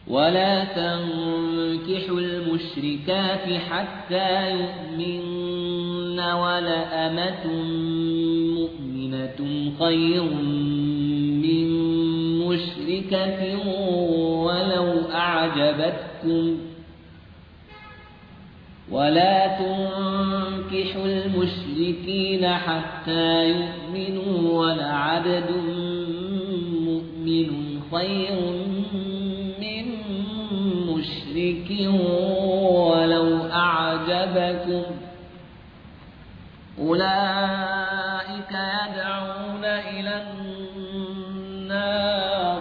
ولا تنكحوا المشركات حتى يؤمنن ولأمة مؤمنة خير من مشركة ولو أعجبتكم ولا تنكحوا المشركين حتى يؤمنوا ولعبد مؤمن خير من مشرك ولو أعجبكم أولئك يدعون إلى النار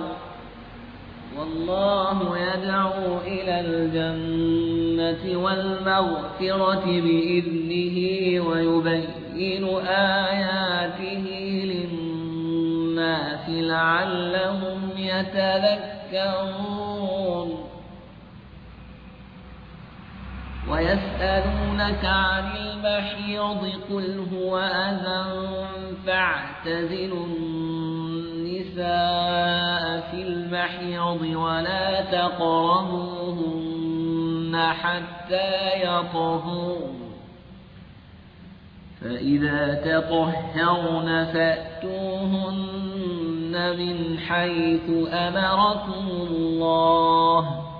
والله يدعو إلى الجنة والمغفرة بإذنه ويبين آياته للناس لعلهم يتذكرون ويسألونك عن المحيض قل هو أذى فاعتزلوا النساء في المحيض ولا تقربوهن حتى يطهرن فإذا تطهرن فأتوهن من حيث أمركم الله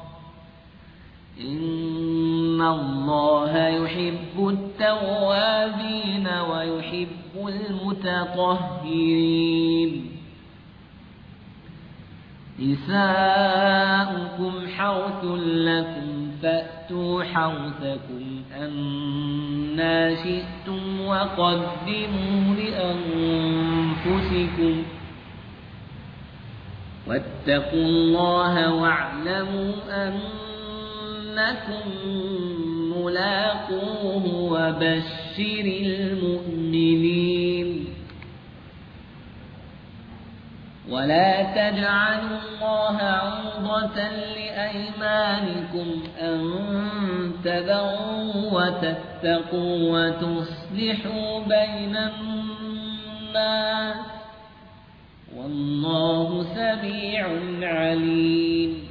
إن الله يحب التوابين ويحب المتطهرين نساؤكم حرث لكم فأتوا حرثكم أنى شئتم وقدموا لأنفسكم واتقوا الله واعلموا أنكم ملاقوه وبشر المؤمنين ولا تجعلوا الله عرضة لأيمانكم أن تبروا وتتقوا وتصلحوا بين الناس والله سميع عليم